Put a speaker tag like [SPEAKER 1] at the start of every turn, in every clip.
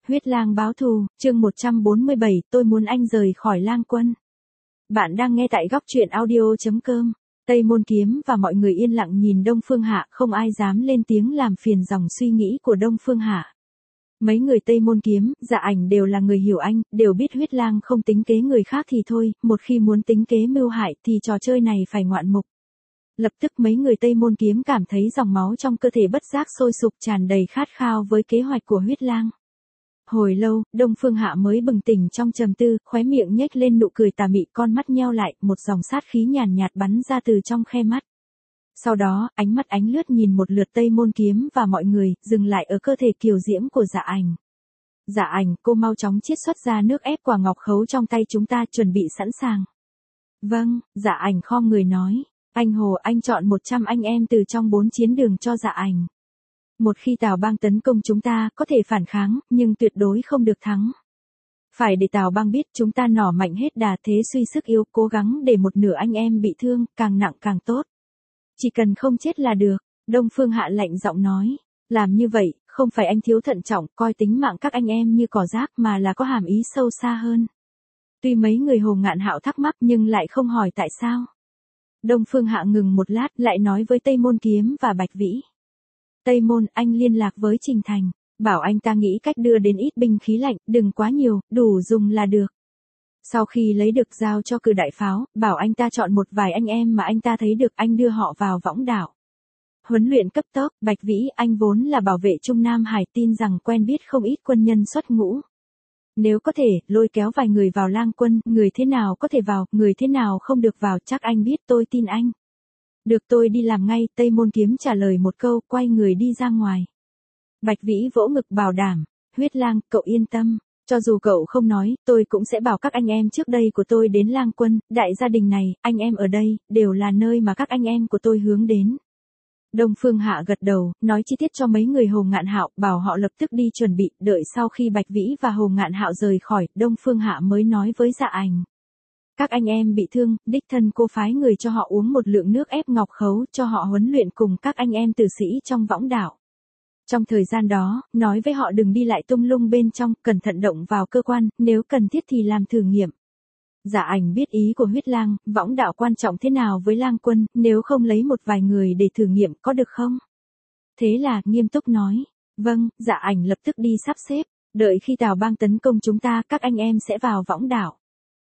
[SPEAKER 1] Huyết lang báo thù, chương 147, tôi muốn anh rời khỏi lang quân. Bạn đang nghe tại góc truyện audio.com. Tây Môn Kiếm và mọi người yên lặng nhìn Đông Phương Hạ, không ai dám lên tiếng làm phiền dòng suy nghĩ của Đông Phương Hạ. Mấy người Tây Môn Kiếm, Dạ Ảnh đều là người hiểu anh, đều biết huyết lang không tính kế người khác thì thôi, một khi muốn tính kế mưu hại thì trò chơi này phải ngoạn mục. Lập tức mấy người Tây Môn Kiếm cảm thấy dòng máu trong cơ thể bất giác sôi sục, tràn đầy khát khao với kế hoạch của huyết lang. Hồi lâu, Đông Phương Hạ mới bừng tỉnh trong trầm tư, khóe miệng nhếch lên nụ cười tà mị, con mắt nheo lại, một dòng sát khí nhàn nhạt bắn ra từ trong khe mắt. Sau đó, ánh mắt ánh lướt nhìn một lượt Tây Môn Kiếm và mọi người, dừng lại ở cơ thể kiều diễm của Dạ Ảnh. Dạ Ảnh, cô mau chóng chiết xuất ra nước ép quả ngọc khấu trong tay chúng ta, chuẩn bị sẵn sàng. Vâng, Dạ Ảnh khom người nói. Anh Hồ, anh chọn 100 anh em từ trong 4 chiến đường cho Dạ Ảnh. Một khi Tào Bang tấn công chúng ta, có thể phản kháng, nhưng tuyệt đối không được thắng. Phải để Tào Bang biết chúng ta nỏ mạnh hết đà, thế suy sức yếu, cố gắng để một nửa anh em bị thương, càng nặng càng tốt. Chỉ cần không chết là được, Đông Phương Hạ lạnh giọng nói. Làm như vậy, không phải anh thiếu thận trọng, coi tính mạng các anh em như cỏ rác, mà là có hàm ý sâu xa hơn. Tuy mấy người Hồ Ngạn Hạo thắc mắc nhưng lại không hỏi tại sao. Đông Phương Hạ ngừng một lát, lại nói với Tây Môn Kiếm và Bạch Vĩ. Tây Môn, anh liên lạc với Trình Thành, bảo anh ta nghĩ cách đưa đến ít binh khí lạnh, đừng quá nhiều, đủ dùng là được. Sau khi lấy được giao cho Cử đại pháo, bảo anh ta chọn một vài anh em mà anh ta thấy được, anh đưa họ vào võng đảo. Huấn luyện cấp tốc. Bạch Vĩ, anh vốn là bảo vệ Trung Nam Hải, tin rằng quen biết không ít quân nhân xuất ngũ. Nếu có thể, lôi kéo vài người vào lang quân, người thế nào có thể vào, người thế nào không được vào, chắc anh biết, tôi tin anh. Được, tôi đi làm ngay, Tây Môn Kiếm trả lời một câu, quay người đi ra ngoài. Bạch Vĩ vỗ ngực bảo đảm, huyết lang, cậu yên tâm, cho dù cậu không nói, tôi cũng sẽ bảo các anh em trước đây của tôi đến lang quân, đại gia đình này, anh em ở đây, đều là nơi mà các anh em của tôi hướng đến. Đông Phương Hạ gật đầu, nói chi tiết cho mấy người Hồ Ngạn Hạo, bảo họ lập tức đi chuẩn bị, đợi sau khi Bạch Vĩ và Hồ Ngạn Hạo rời khỏi, Đông Phương Hạ mới nói với Dạ Ảnh. Các anh em bị thương, đích thân cô phái người cho họ uống một lượng nước ép ngọc khấu, cho họ huấn luyện cùng các anh em tử sĩ trong võng đảo. Trong thời gian đó, nói với họ đừng đi lại tung lung bên trong, cẩn thận động vào cơ quan, nếu cần thiết thì làm thử nghiệm. Dạ Ảnh biết ý của huyết lang, võng đảo quan trọng thế nào với lang quân, nếu không lấy một vài người để thử nghiệm có được không? Thế là, nghiêm túc nói. Vâng, Dạ Ảnh lập tức đi sắp xếp, đợi khi Tào Bang tấn công chúng ta, các anh em sẽ vào võng đảo.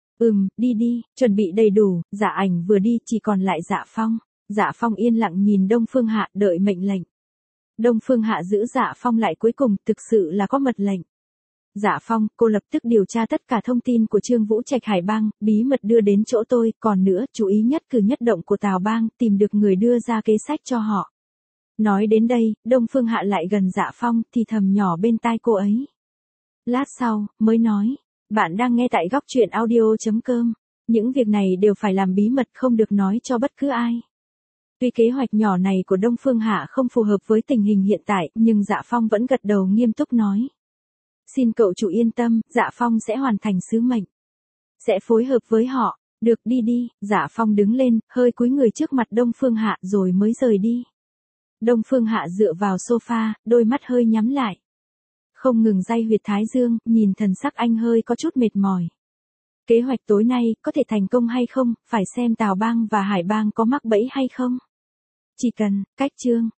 [SPEAKER 1] Đi đi, chuẩn bị đầy đủ. Dạ Ảnh vừa đi, chỉ còn lại Dạ Phong. Dạ Phong yên lặng nhìn Đông Phương Hạ, đợi mệnh lệnh. Đông Phương Hạ giữ Dạ Phong lại, cuối cùng, thực sự là có mật lệnh. Dạ Phong, cô lập tức điều tra tất cả thông tin của Trương Vũ Trạch Hải Bang, bí mật đưa đến chỗ tôi, còn nữa, chú ý nhất cử nhất động của Tào Bang, tìm được người đưa ra kế sách cho họ. Nói đến đây, Đông Phương Hạ lại gần Dạ Phong, thì thầm nhỏ bên tai cô ấy. Lát sau, mới nói, bạn đang nghe tại góc truyện audio.com, những việc này đều phải làm bí mật, không được nói cho bất cứ ai. Tuy kế hoạch nhỏ này của Đông Phương Hạ không phù hợp với tình hình hiện tại, nhưng Dạ Phong vẫn gật đầu nghiêm túc nói. Xin cậu chủ yên tâm, Dạ Phong sẽ hoàn thành sứ mệnh. Sẽ phối hợp với họ. Được, đi đi. Dạ Phong đứng lên, hơi cúi người trước mặt Đông Phương Hạ rồi mới rời đi. Đông Phương Hạ dựa vào sofa, đôi mắt hơi nhắm lại. Không ngừng day huyệt thái dương, nhìn thần sắc anh hơi có chút mệt mỏi. Kế hoạch tối nay có thể thành công hay không, phải xem Tào Bang và Hải Bang có mắc bẫy hay không. Chỉ cần, cách chương.